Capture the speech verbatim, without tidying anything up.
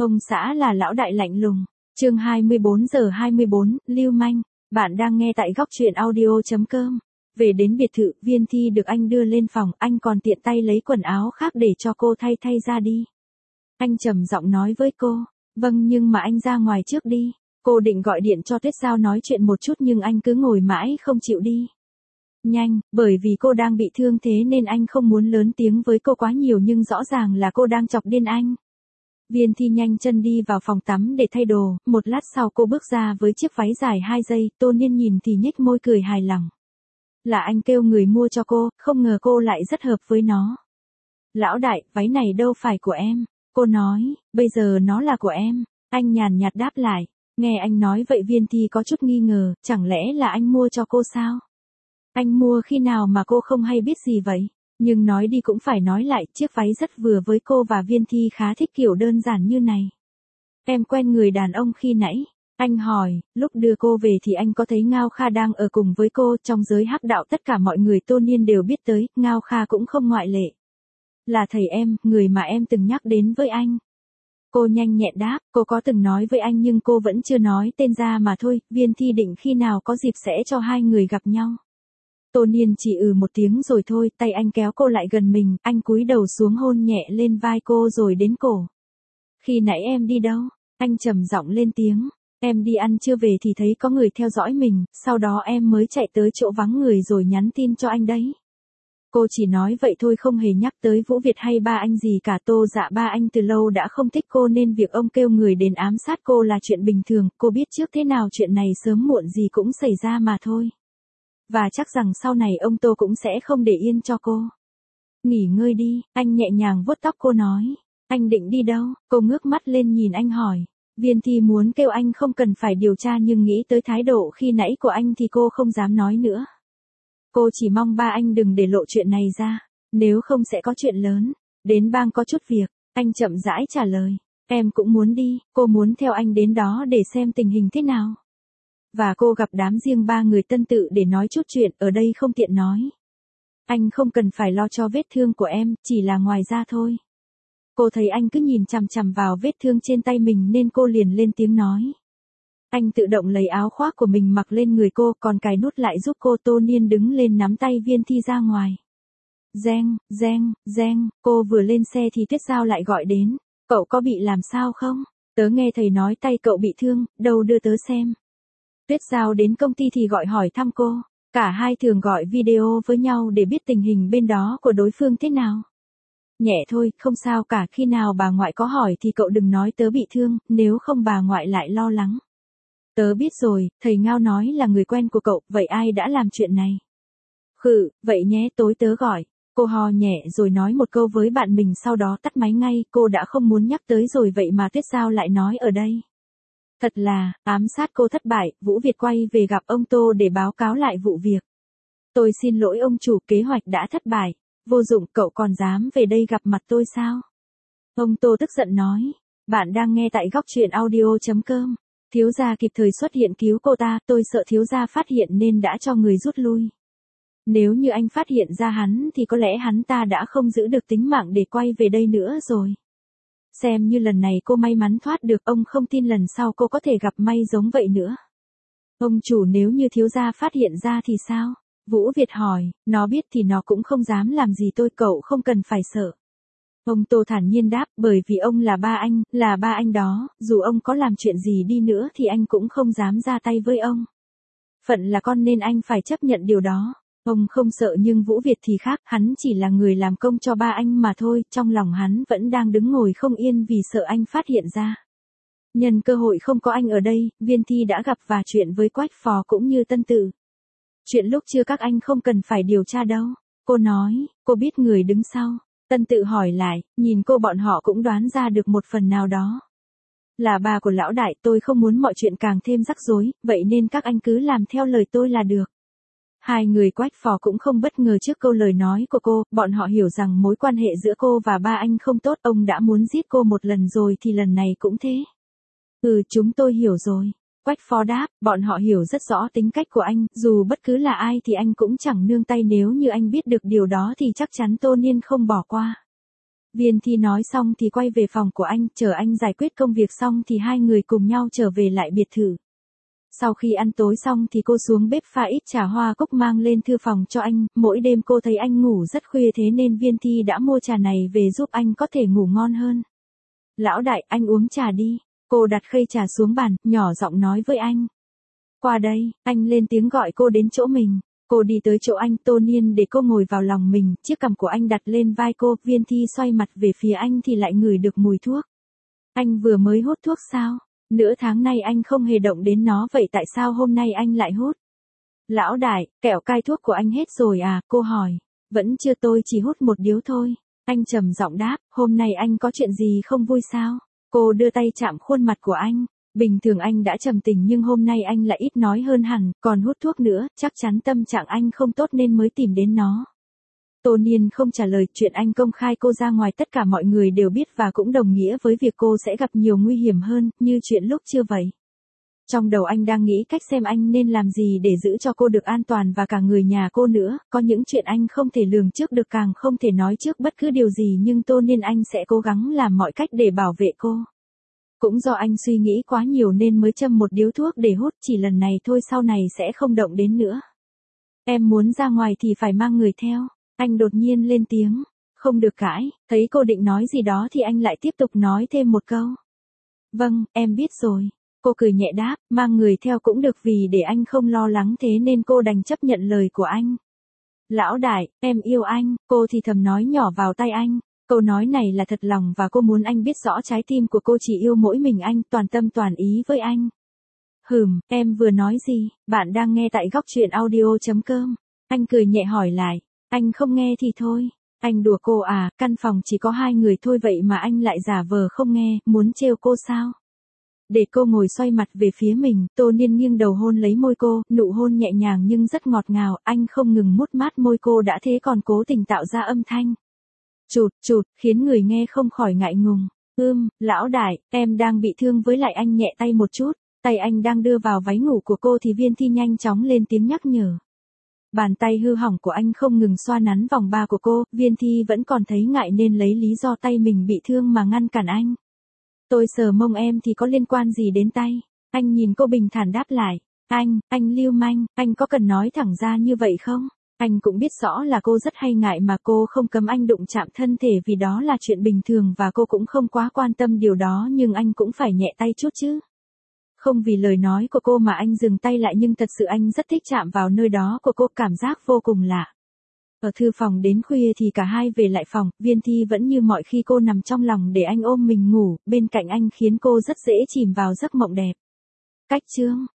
Ông xã là lão đại lạnh lùng. Chương hai mươi bốn giờ hai mươi bốn, lưu manh. Bạn đang nghe tại góc truyện audio chấm com. Về đến biệt thự, Viên Thi được anh đưa lên phòng, anh còn tiện tay lấy quần áo khác để cho cô thay thay ra đi. Anh trầm giọng nói với cô, vâng nhưng mà anh ra ngoài trước đi. Cô định gọi điện cho Tuyết Giao nói chuyện một chút nhưng anh cứ ngồi mãi không chịu đi. Nhanh, bởi vì cô đang bị thương thế nên anh không muốn lớn tiếng với cô quá nhiều nhưng rõ ràng là cô đang chọc điên anh. Viên Thi nhanh chân đi vào phòng tắm để thay đồ, một lát sau cô bước ra với chiếc váy dài hai giây, Tô Niên nhìn thì nhếch môi cười hài lòng. Là anh kêu người mua cho cô, không ngờ cô lại rất hợp với nó. Lão đại, váy này đâu phải của em. Cô nói, bây giờ nó là của em. Anh nhàn nhạt đáp lại. Nghe anh nói vậy Viên Thi có chút nghi ngờ, chẳng lẽ là anh mua cho cô sao? Anh mua khi nào mà cô không hay biết gì vậy? Nhưng nói đi cũng phải nói lại, chiếc váy rất vừa với cô và Viên Thi khá thích kiểu đơn giản như này. Em quen người đàn ông khi nãy. Anh hỏi, lúc đưa cô về thì anh có thấy Ngao Kha đang ở cùng với cô, trong giới hắc đạo tất cả mọi người Tô Niên đều biết tới, Ngao Kha cũng không ngoại lệ. Là thầy em, người mà em từng nhắc đến với anh. Cô nhanh nhẹn đáp, cô có từng nói với anh nhưng cô vẫn chưa nói tên ra mà thôi, Viên Thi định khi nào có dịp sẽ cho hai người gặp nhau. Tô Niên chỉ ừ một tiếng rồi thôi, tay anh kéo cô lại gần mình, anh cúi đầu xuống hôn nhẹ lên vai cô rồi đến cổ. Khi nãy em đi đâu? Anh trầm giọng lên tiếng. Em đi ăn chưa về thì thấy có người theo dõi mình, sau đó em mới chạy tới chỗ vắng người rồi nhắn tin cho anh đấy. Cô chỉ nói vậy thôi không hề nhắc tới Vũ Việt hay ba anh gì cả. Tô Dạ ba anh từ lâu đã không thích cô nên việc ông kêu người đến ám sát cô là chuyện bình thường, cô biết trước thế nào chuyện này sớm muộn gì cũng xảy ra mà thôi. Và chắc rằng sau này ông Tô cũng sẽ không để yên cho cô. Nghỉ ngơi đi, anh nhẹ nhàng vuốt tóc cô nói. Anh định đi đâu? Cô ngước mắt lên nhìn anh hỏi. Viên Thi muốn kêu anh không cần phải điều tra nhưng nghĩ tới thái độ khi nãy của anh thì cô không dám nói nữa. Cô chỉ mong ba anh đừng để lộ chuyện này ra, nếu không sẽ có chuyện lớn. Đến bang có chút việc, anh chậm rãi trả lời. Em cũng muốn đi, cô muốn theo anh đến đó để xem tình hình thế nào. Và cô gặp đám riêng ba người Tân Tự để nói chút chuyện, ở đây không tiện nói. Anh không cần phải lo cho vết thương của em, chỉ là ngoài da thôi. Cô thấy anh cứ nhìn chằm chằm vào vết thương trên tay mình nên cô liền lên tiếng nói. Anh tự động lấy áo khoác của mình mặc lên người cô, còn cài nút lại giúp cô. Tô Niên đứng lên nắm tay Viên Thi ra ngoài. Reng, reng, reng, cô vừa lên xe thì Tuyết Giao lại gọi đến. Cậu có bị làm sao không? Tớ nghe thầy nói tay cậu bị thương, đâu đưa tớ xem. Tuyết Giao đến công ty thì gọi hỏi thăm cô. Cả hai thường gọi video với nhau để biết tình hình bên đó của đối phương thế nào. Nhẹ thôi, không sao cả, khi nào bà ngoại có hỏi thì cậu đừng nói tớ bị thương, nếu không bà ngoại lại lo lắng. Tớ biết rồi, thầy Ngao nói là người quen của cậu, vậy ai đã làm chuyện này? Khử, vậy nhé, tối tớ gọi. Cô ho nhẹ rồi nói một câu với bạn mình sau đó tắt máy ngay, cô đã không muốn nhắc tới rồi vậy mà Tuyết Giao lại nói ở đây. Thật là, ám sát cô thất bại, Vũ Việt quay về gặp ông Tô để báo cáo lại vụ việc. Tôi xin lỗi ông chủ, kế hoạch đã thất bại. Vô dụng, cậu còn dám về đây gặp mặt tôi sao? Ông Tô tức giận nói. Bạn đang nghe tại góc truyện audio chấm com. Thiếu gia kịp thời xuất hiện cứu cô ta, tôi sợ thiếu gia phát hiện nên đã cho người rút lui. Nếu như anh phát hiện ra hắn thì có lẽ hắn ta đã không giữ được tính mạng để quay về đây nữa rồi. Xem như lần này cô may mắn thoát được, ông không tin lần sau cô có thể gặp may giống vậy nữa. Ông chủ, nếu như thiếu gia phát hiện ra thì sao? Vũ Việt hỏi, nó biết thì nó cũng không dám làm gì tôi, cậu không cần phải sợ. Ông Tô thản nhiên đáp, bởi vì ông là ba anh, là ba anh đó, dù ông có làm chuyện gì đi nữa thì anh cũng không dám ra tay với ông. Phận là con nên anh phải chấp nhận điều đó. Ông không sợ nhưng Vũ Việt thì khác, hắn chỉ là người làm công cho ba anh mà thôi, trong lòng hắn vẫn đang đứng ngồi không yên vì sợ anh phát hiện ra. Nhân cơ hội không có anh ở đây, Viên Thi đã gặp và chuyện với Quách Phò cũng như Tân Tự. Chuyện lúc chưa các anh không cần phải điều tra đâu. Cô nói, cô biết người đứng sau. Tân Tự hỏi lại, nhìn cô bọn họ cũng đoán ra được một phần nào đó. Là bà của lão đại, tôi không muốn mọi chuyện càng thêm rắc rối, vậy nên các anh cứ làm theo lời tôi là được. Hai người Quách Phò cũng không bất ngờ trước câu lời nói của cô, bọn họ hiểu rằng mối quan hệ giữa cô và ba anh không tốt, ông đã muốn giết cô một lần rồi thì lần này cũng thế. Ừ, chúng tôi hiểu rồi. Quách Phó đáp, bọn họ hiểu rất rõ tính cách của anh, dù bất cứ là ai thì anh cũng chẳng nương tay, nếu như anh biết được điều đó thì chắc chắn Tô Niên không bỏ qua. Viên Thi nói xong thì quay về phòng của anh, chờ anh giải quyết công việc xong thì hai người cùng nhau trở về lại biệt thự. Sau khi ăn tối xong thì cô xuống bếp pha ít trà hoa cúc mang lên thư phòng cho anh, mỗi đêm cô thấy anh ngủ rất khuya thế nên Viên Thi đã mua trà này về giúp anh có thể ngủ ngon hơn. Lão đại, anh uống trà đi. Cô đặt khay trà xuống bàn, nhỏ giọng nói với anh. Qua đây, anh lên tiếng gọi cô đến chỗ mình. Cô đi tới chỗ anh, Tô Niên để cô ngồi vào lòng mình, chiếc cằm của anh đặt lên vai cô, Viên Thi xoay mặt về phía anh thì lại ngửi được mùi thuốc. Anh vừa mới hút thuốc sao? Nửa tháng nay anh không hề động đến nó vậy tại sao hôm nay anh lại hút? Lão đại, kẹo cai thuốc của anh hết rồi à? Cô hỏi. Vẫn chưa, tôi chỉ hút một điếu thôi. Anh trầm giọng đáp, hôm nay anh có chuyện gì không vui sao? Cô đưa tay chạm khuôn mặt của anh. Bình thường anh đã trầm tình nhưng hôm nay anh lại ít nói hơn hẳn, còn hút thuốc nữa, chắc chắn tâm trạng anh không tốt nên mới tìm đến nó. Tô Niên không trả lời, chuyện anh công khai cô ra ngoài tất cả mọi người đều biết và cũng đồng nghĩa với việc cô sẽ gặp nhiều nguy hiểm hơn, như chuyện lúc chưa vậy. Trong đầu anh đang nghĩ cách xem anh nên làm gì để giữ cho cô được an toàn và cả người nhà cô nữa, có những chuyện anh không thể lường trước được càng không thể nói trước bất cứ điều gì nhưng Tô Niên anh sẽ cố gắng làm mọi cách để bảo vệ cô. Cũng do anh suy nghĩ quá nhiều nên mới châm một điếu thuốc để hút, chỉ lần này thôi sau này sẽ không động đến nữa. Em muốn ra ngoài thì phải mang người theo. Anh đột nhiên lên tiếng. Không được cãi, thấy cô định nói gì đó thì anh lại tiếp tục nói thêm một câu. Vâng, em biết rồi. Cô cười nhẹ đáp, mang người theo cũng được vì để anh không lo lắng thế nên cô đành chấp nhận lời của anh. Lão đại, em yêu anh, cô thì thầm nói nhỏ vào tai anh. Câu nói này là thật lòng và cô muốn anh biết rõ trái tim của cô chỉ yêu mỗi mình anh, toàn tâm toàn ý với anh. Hừm, em vừa nói gì? Bạn đang nghe tại góc truyện audio chấm com. Anh cười nhẹ hỏi lại. Anh không nghe thì thôi. Anh đùa cô à, căn phòng chỉ có hai người thôi vậy mà anh lại giả vờ không nghe, muốn trêu cô sao? Để cô ngồi xoay mặt về phía mình, Tô Niên nghiêng đầu hôn lấy môi cô, nụ hôn nhẹ nhàng nhưng rất ngọt ngào, anh không ngừng mút mát môi cô đã thế còn cố tình tạo ra âm thanh. Chụt, chụt, khiến người nghe không khỏi ngại ngùng. Ưm, lão đại, em đang bị thương với lại anh nhẹ tay một chút. Tay anh đang đưa vào váy ngủ của cô thì Viên Thi nhanh chóng lên tiếng nhắc nhở. Bàn tay hư hỏng của anh không ngừng xoa nắn vòng ba của cô, Viên Thi vẫn còn thấy ngại nên lấy lý do tay mình bị thương mà ngăn cản anh. Tôi sờ mông em thì có liên quan gì đến tay? Anh nhìn cô bình thản đáp lại. Anh, anh lưu manh, anh có cần nói thẳng ra như vậy không? Anh cũng biết rõ là cô rất hay ngại mà cô không cấm anh đụng chạm thân thể vì đó là chuyện bình thường và cô cũng không quá quan tâm điều đó nhưng anh cũng phải nhẹ tay chút chứ. Không vì lời nói của cô mà anh dừng tay lại nhưng thật sự anh rất thích chạm vào nơi đó của cô, cảm giác vô cùng lạ. Ở thư phòng đến khuya thì cả hai về lại phòng, Viên Thi vẫn như mọi khi cô nằm trong lòng để anh ôm mình ngủ, bên cạnh anh khiến cô rất dễ chìm vào giấc mộng đẹp. Cách chương